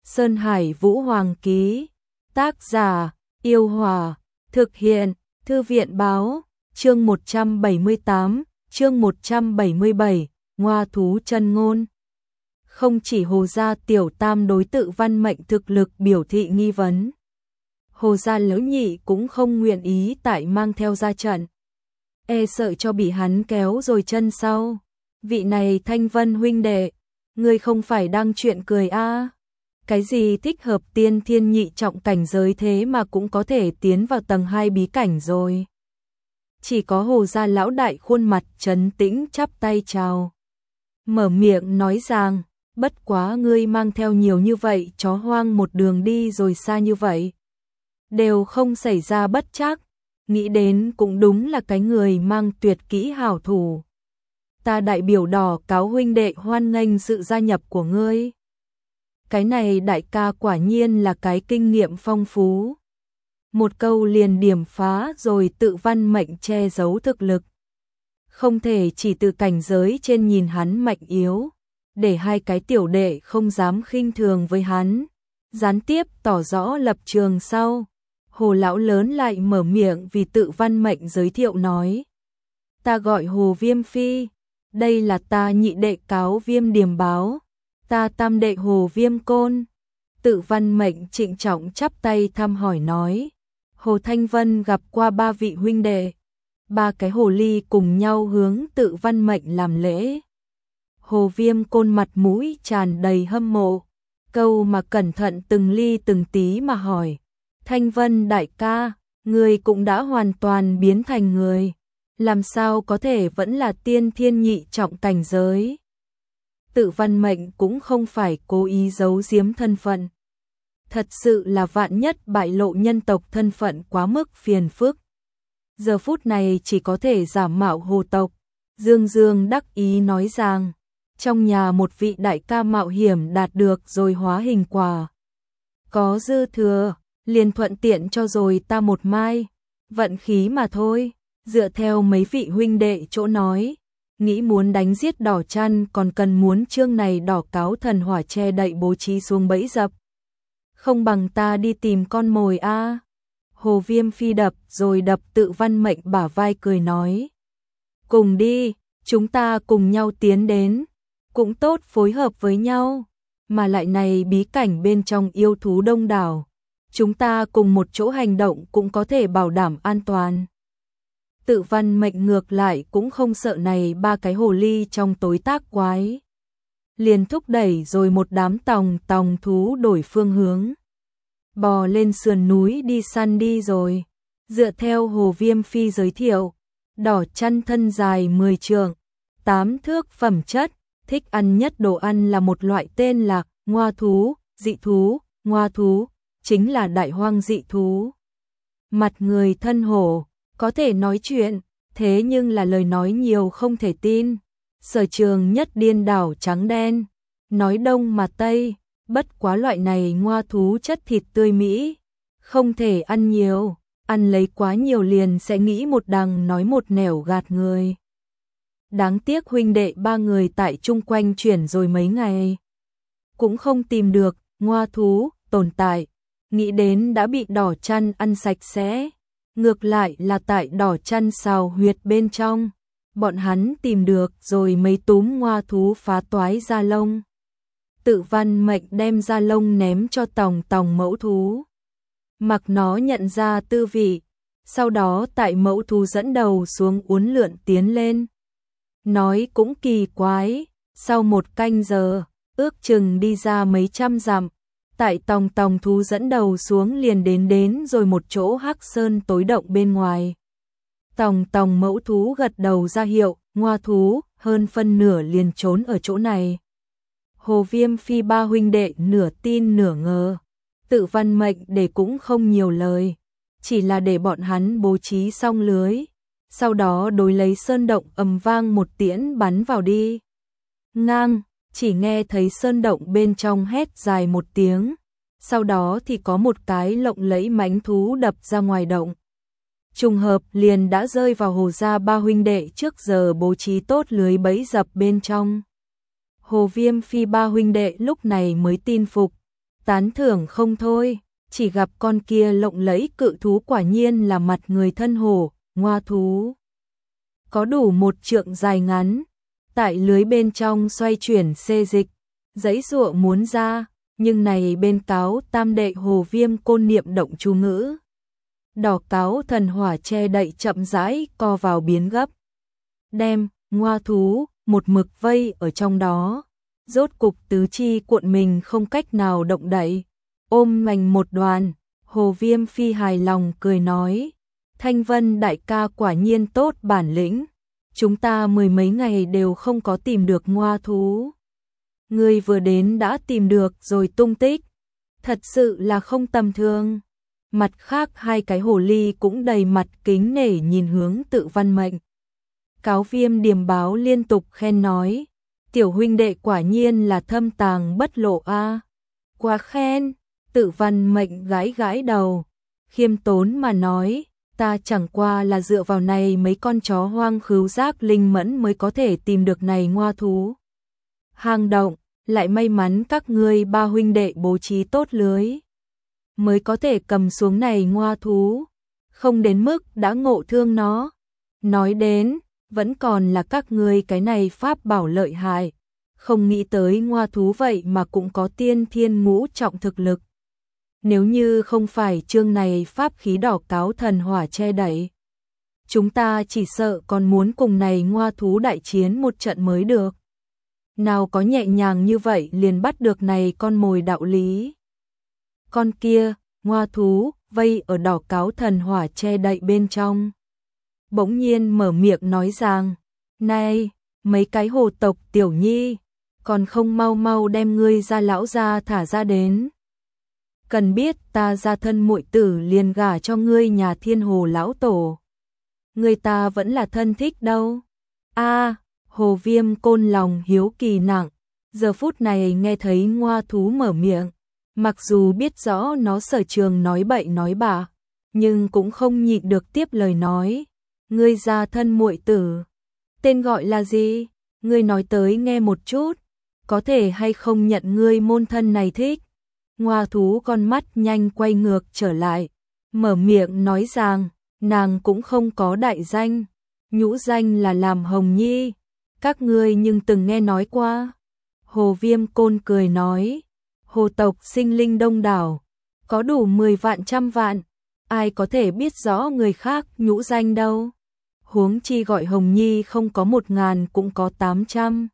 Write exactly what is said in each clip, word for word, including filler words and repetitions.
Sơn Hải Vũ Hoàng ký. Tác giả: Yêu Hòa. Thực hiện: Thư viện báo. Chương một trăm bảy mươi tám, chương một trăm bảy mươi bảy, Ngoa thú chân ngôn. Không chỉ Hồ gia tiểu tam đối Tự Văn Mệnh thực lực biểu thị nghi vấn, Hồ gia lão nhị cũng không nguyện ý tại mang theo ra trận, e sợ cho bị hắn kéo rồi chân sau. Vị này Thanh Vân huynh đệ, ngươi không phải đang chuyện cười a? À? Cái gì thích hợp tiên thiên nhị trọng cảnh giới thế mà cũng có thể tiến vào tầng hai bí cảnh rồi. Chỉ có Hồ gia lão đại khuôn mặt trấn tĩnh chắp tay chào, mở miệng nói rằng, bất quá ngươi mang theo nhiều như vậy chó hoang một đường đi rồi xa như vậy, đều không xảy ra bất trắc, nghĩ đến cũng đúng là cái người mang tuyệt kỹ hảo thủ. Ta đại biểu Đỏ Cáo huynh đệ hoan nghênh sự gia nhập của ngươi. Cái này đại ca quả nhiên là cái kinh nghiệm phong phú. Một câu liền điểm phá rồi Tự Văn Mệnh che giấu thực lực. Không thể chỉ từ cảnh giới trên nhìn hắn mạnh yếu, để hai cái tiểu đệ không dám khinh thường với hắn. Gián tiếp tỏ rõ lập trường sau, Hồ lão lớn lại mở miệng vì Tự Văn Mệnh giới thiệu nói. Ta gọi Hồ Viêm Phi, đây là ta nhị đệ Cáo Viêm Điềm Báo, ta tam đệ Hồ Viêm Côn. Tự Văn Mệnh trịnh trọng chắp tay thăm hỏi nói. Hồ Thanh Vân gặp qua ba vị huynh đệ. Ba cái hồ ly cùng nhau hướng Tự Văn Mệnh làm lễ. Hồ Viêm Côn mặt mũi tràn đầy hâm mộ, câu mà cẩn thận từng ly từng tí mà hỏi. Thanh Vân đại ca, người cũng đã hoàn toàn biến thành người, làm sao có thể vẫn là tiên thiên nhị trọng cảnh giới? Tự Văn Mệnh cũng không phải cố ý giấu giếm thân phận. Thật sự là vạn nhất bại lộ nhân tộc thân phận quá mức phiền phức. Giờ phút này chỉ có thể giả mạo hồ tộc. Dương Dương đắc ý nói rằng, trong nhà một vị đại ca mạo hiểm đạt được rồi hóa hình quả. Có dư thừa, liền thuận tiện cho rồi ta một mai. Vận khí mà thôi, dựa theo mấy vị huynh đệ chỗ nói. Nghĩ muốn đánh giết Đỏ Chăn còn cần muốn chương này Đỏ Cáo thần hỏa che đậy bố trí xuống bẫy dập. Không bằng ta đi tìm con mồi a. À. Hồ Viêm Phi đập rồi đập Tự Văn Mệnh bả vai cười nói. Cùng đi, chúng ta cùng nhau tiến đến, cũng tốt phối hợp với nhau, mà lại này bí cảnh bên trong yêu thú đông đảo, chúng ta cùng một chỗ hành động cũng có thể bảo đảm an toàn. Tự Văn Mệnh ngược lại cũng không sợ này ba cái hồ ly trong tối tác quái. Liền thúc đẩy rồi một đám tòng tòng thú đổi phương hướng. Bò lên sườn núi đi săn đi rồi. Dựa theo Hồ Viêm Phi giới thiệu, Đỏ Chăn thân dài mười trượng, tám thước phẩm chất, thích ăn nhất đồ ăn là một loại tên là ngoa thú, dị thú, ngoa thú, chính là đại hoang dị thú. Mặt người thân hổ, có thể nói chuyện, thế nhưng là lời nói nhiều không thể tin. Sở trường nhất điên đảo trắng đen, nói đông mà tây, bất quá loại này ngoa thú chất thịt tươi mỹ, không thể ăn nhiều, ăn lấy quá nhiều liền sẽ nghĩ một đằng nói một nẻo gạt người. Đáng tiếc huynh đệ ba người tại chung quanh chuyển rồi mấy ngày, cũng không tìm được ngoa thú tồn tại, nghĩ đến đã bị Đỏ Chăn ăn sạch sẽ. Ngược lại là tại Đỏ Chăn xào huyệt bên trong, bọn hắn tìm được rồi mấy túm ngoa thú phá toái da lông. Tự Văn Mệnh đem da lông ném cho tòng tòng mẫu thú, mặc nó nhận ra tư vị, sau đó tại mẫu thú dẫn đầu xuống uốn lượn tiến lên. Nói cũng kỳ quái, sau một canh giờ, ước chừng đi ra mấy trăm dặm, tại tòng tòng thú dẫn đầu xuống liền đến đến rồi một chỗ hắc sơn tối động bên ngoài. Tòng tòng mẫu thú gật đầu ra hiệu, ngoa thú, hơn phân nửa liền trốn ở chỗ này. Hồ Viêm Phi ba huynh đệ nửa tin nửa ngờ. Tự Văn Mệnh để cũng không nhiều lời, chỉ là để bọn hắn bố trí xong lưới. Sau đó đối lấy sơn động ầm vang một tiễn bắn vào đi. Ngang, chỉ nghe thấy sơn động bên trong hét dài một tiếng. Sau đó thì có một cái lộng lẫy mãnh thú đập ra ngoài động. Trùng hợp liền đã rơi vào Hồ gia ba huynh đệ trước giờ bố trí tốt lưới bẫy dập bên trong. Hồ Viêm Phi ba huynh đệ lúc này mới tin phục, tán thưởng không thôi, chỉ gặp con kia lộng lẫy cự thú quả nhiên là mặt người thân hổ, ngoa thú. Có đủ một trượng dài ngắn, tại lưới bên trong xoay chuyển xê dịch, giãy giụa muốn ra, nhưng này bên cáo tam đệ Hồ Viêm Côn niệm động chú ngữ. Đỏ cáo thần hỏa che đậy chậm rãi co vào biến gấp. Đem, ngoa thú, một mực vây ở trong đó. Rốt cục tứ chi cuộn mình không cách nào động đậy. Ôm mành một đoàn, Hồ Viêm Phi hài lòng cười nói. Thanh Vân đại ca quả nhiên tốt bản lĩnh. Chúng ta mười mấy ngày đều không có tìm được ngoa thú. Ngươi vừa đến đã tìm được rồi tung tích. Thật sự là không tầm thường. Mặt khác hai cái hồ ly cũng đầy mặt kính nể nhìn hướng Tự Văn Mệnh. Cáo Viêm điềm báo liên tục khen nói. Tiểu huynh đệ quả nhiên là thâm tàng bất lộ a. Quá khen. Tự Văn Mệnh gãi gãi đầu. Khiêm tốn mà nói. Ta chẳng qua là dựa vào này mấy con chó hoang khứu giác linh mẫn mới có thể tìm được này ngoa thú. Hang động, lại may mắn các ngươi ba huynh đệ bố trí tốt lưới. Mới có thể cầm xuống này ngoa thú. Không đến mức đã ngộ thương nó. Nói đến, vẫn còn là các ngươi cái này pháp bảo lợi hại. Không nghĩ tới ngoa thú vậy mà cũng có tiên thiên ngũ trọng thực lực. Nếu như không phải chương này pháp khí đỏ cáo thần hỏa che đậy, chúng ta chỉ sợ còn muốn cùng này ngoa thú đại chiến một trận mới được. Nào có nhẹ nhàng như vậy liền bắt được này con mồi đạo lý. Con kia, ngoa thú, vây ở đỏ cáo thần hỏa che đậy bên trong. Bỗng nhiên mở miệng nói rằng, này, mấy cái hồ tộc tiểu nhi, còn không mau mau đem ngươi ra lão ra thả ra đến. Cần biết ta ra thân muội tử liền gả cho ngươi nhà Thiên Hồ lão tổ. Người ta vẫn là thân thích đâu. A, Hồ Viêm Côn lòng hiếu kỳ nặng, giờ phút này nghe thấy ngoa thú mở miệng, mặc dù biết rõ nó sở trường nói bậy nói bạ, nhưng cũng không nhịn được tiếp lời nói. Ngươi ra thân muội tử, tên gọi là gì? Ngươi nói tới nghe một chút, có thể hay không nhận ngươi môn thân này thích? Ngoa thú con mắt nhanh quay ngược trở lại, mở miệng nói rằng, nàng cũng không có đại danh, nhũ danh là làm Hồng Nhi, các ngươi nhưng từng nghe nói qua. Hồ Viêm Côn cười nói, hồ tộc sinh linh đông đảo, có đủ mười vạn trăm vạn, ai có thể biết rõ người khác nhũ danh đâu. Huống chi gọi Hồng Nhi không có một ngàn cũng có tám trăm.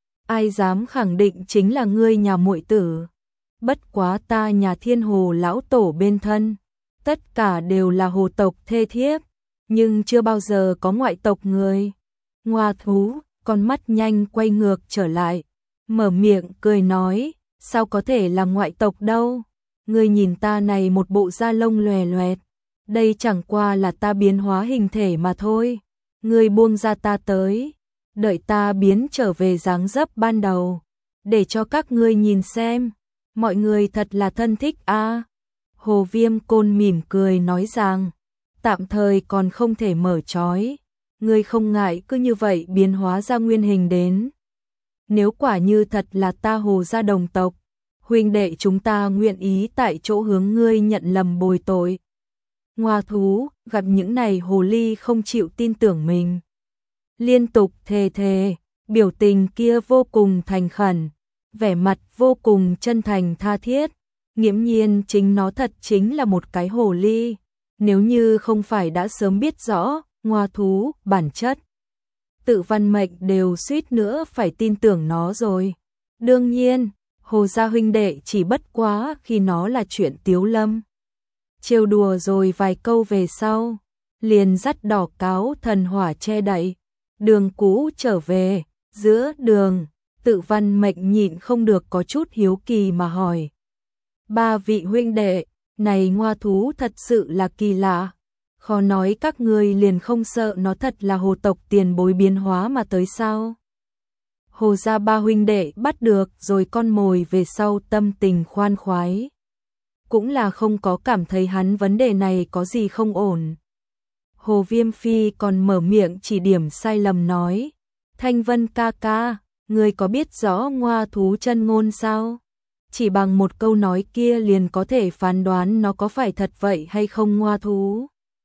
Ai dám khẳng định chính là ngươi nhà muội tử. Bất quá ta nhà Thiên Hồ lão tổ bên thân, tất cả đều là hồ tộc thê thiếp, nhưng chưa bao giờ có ngoại tộc người. Ngoa thú, con mắt nhanh quay ngược trở lại, mở miệng cười nói, sao có thể là ngoại tộc đâu? Ngươi nhìn ta này một bộ da lông lòe loẹt, đây chẳng qua là ta biến hóa hình thể mà thôi. Ngươi buông ra ta tới, đợi ta biến trở về dáng dấp ban đầu, để cho các ngươi nhìn xem. Mọi người thật là thân thích a. À. Hồ Viêm Côn mỉm cười nói rằng, tạm thời còn không thể mở trói, ngươi không ngại cứ như vậy biến hóa ra nguyên hình đến. Nếu quả như thật là ta Hồ gia đồng tộc, huynh đệ chúng ta nguyện ý tại chỗ hướng ngươi nhận lầm bồi tội. Ngoa thú, gặp những này hồ ly không chịu tin tưởng mình. Liên tục thề thề, biểu tình kia vô cùng thành khẩn. Vẻ mặt vô cùng chân thành tha thiết, nghiễm nhiên chính nó thật chính là một cái hồ ly, nếu như không phải đã sớm biết rõ, ngoa thú, bản chất. Tự Văn Mệnh đều suýt nữa phải tin tưởng nó rồi. Đương nhiên, Hồ gia huynh đệ chỉ bất quá khi nó là chuyện tiếu lâm. Trêu đùa rồi vài câu về sau, liền dắt đỏ cáo thần hỏa che đậy, đường cũ trở về, giữa đường. Tự Văn Mệnh nhịn không được có chút hiếu kỳ mà hỏi. Ba vị huynh đệ, này ngoa thú thật sự là kỳ lạ. Khó nói các ngươi liền không sợ nó thật là hồ tộc tiền bối biến hóa mà tới sao? Hồ gia ba huynh đệ bắt được rồi con mồi về sau tâm tình khoan khoái. Cũng là không có cảm thấy hắn vấn đề này có gì không ổn. Hồ Viêm Phi còn mở miệng chỉ điểm sai lầm nói. Thanh Vân ca ca, ngươi có biết rõ ngoa thú chân ngôn sao? chỉ bằng một câu nói kia liền có thể phán đoán nó có phải thật vậy hay không ngoa thú.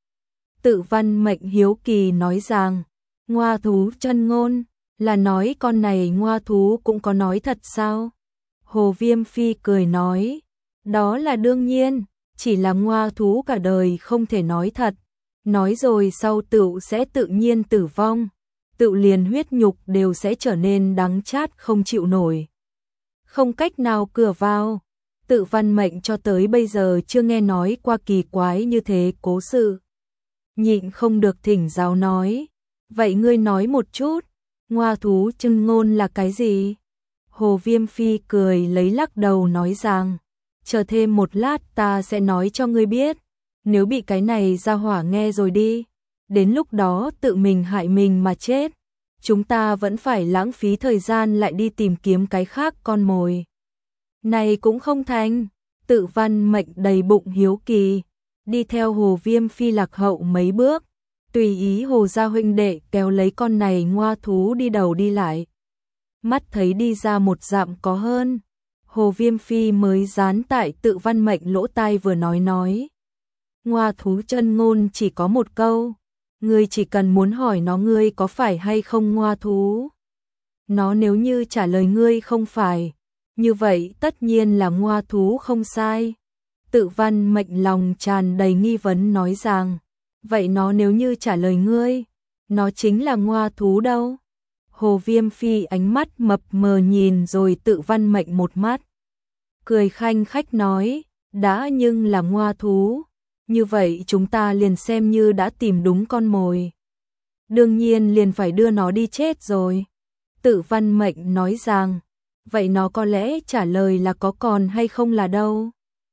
Tự Văn Mệnh hiếu kỳ nói rằng, ngoa thú chân ngôn, là nói con này ngoa thú cũng có nói thật sao? Hồ Viêm Phi cười nói, đó là đương nhiên, chỉ là ngoa thú cả đời không thể nói thật, nói rồi sau tựu sẽ tự nhiên tử vong, tự liền huyết nhục đều sẽ trở nên đắng chát không chịu nổi. Không cách nào cửa vào, Tự Văn Mệnh cho tới bây giờ chưa nghe nói qua kỳ quái như thế cố sự. Nhịn không được thỉnh giáo nói, vậy ngươi nói một chút, ngoa thú chân ngôn là cái gì? Hồ Viêm Phi cười lấy lắc đầu nói rằng, chờ thêm một lát ta sẽ nói cho ngươi biết, nếu bị cái này ra hỏa nghe rồi đi, đến lúc đó tự mình hại mình mà chết, chúng ta vẫn phải lãng phí thời gian lại đi tìm kiếm cái khác con mồi. Này cũng không thành, Tự Văn Mệnh đầy bụng hiếu kỳ, đi theo Hồ Viêm Phi lạc hậu mấy bước, tùy ý Hồ gia huynh đệ kéo lấy con này ngoa thú đi đầu đi lại. Mắt thấy đi ra một dặm có hơn, Hồ Viêm Phi mới dán tại Tự Văn Mệnh lỗ tai vừa nói nói. Ngoa thú chân ngôn chỉ có một câu, ngươi chỉ cần muốn hỏi nó ngươi có phải hay không ngoa thú. Nó nếu như trả lời ngươi không phải, như vậy tất nhiên là ngoa thú không sai. Tự Văn Mệnh lòng tràn đầy nghi vấn nói rằng, vậy nó nếu như trả lời ngươi, nó chính là ngoa thú đâu? Hồ Viêm Phi ánh mắt mập mờ nhìn rồi Tự Văn Mệnh một mắt, cười khanh khách nói, đã nhưng là ngoa thú, như vậy chúng ta liền xem như đã tìm đúng con mồi. Đương nhiên liền phải đưa nó đi chết rồi. Tự Văn Mệnh nói rằng, vậy nó có lẽ trả lời là có còn hay không là đâu.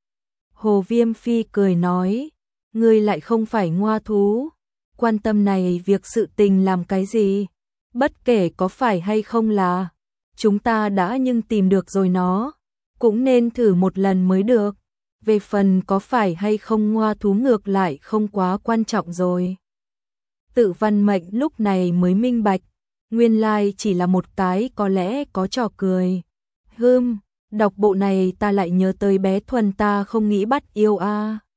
Hồ Viêm Phi cười nói, ngươi lại không phải ngoa thú, quan tâm này việc sự tình làm cái gì, bất kể có phải hay không là, chúng ta đã nhưng tìm được rồi nó, cũng nên thử một lần mới được, về phần có phải hay không ngoa thú ngược lại không quá quan trọng rồi. Tự Văn Mệnh lúc này mới minh bạch, nguyên lai chỉ là một cái có lẽ có trò cười. Hưm, đọc bộ này ta lại nhớ tới bé Thuần ta không nghĩ bắt yêu a. À.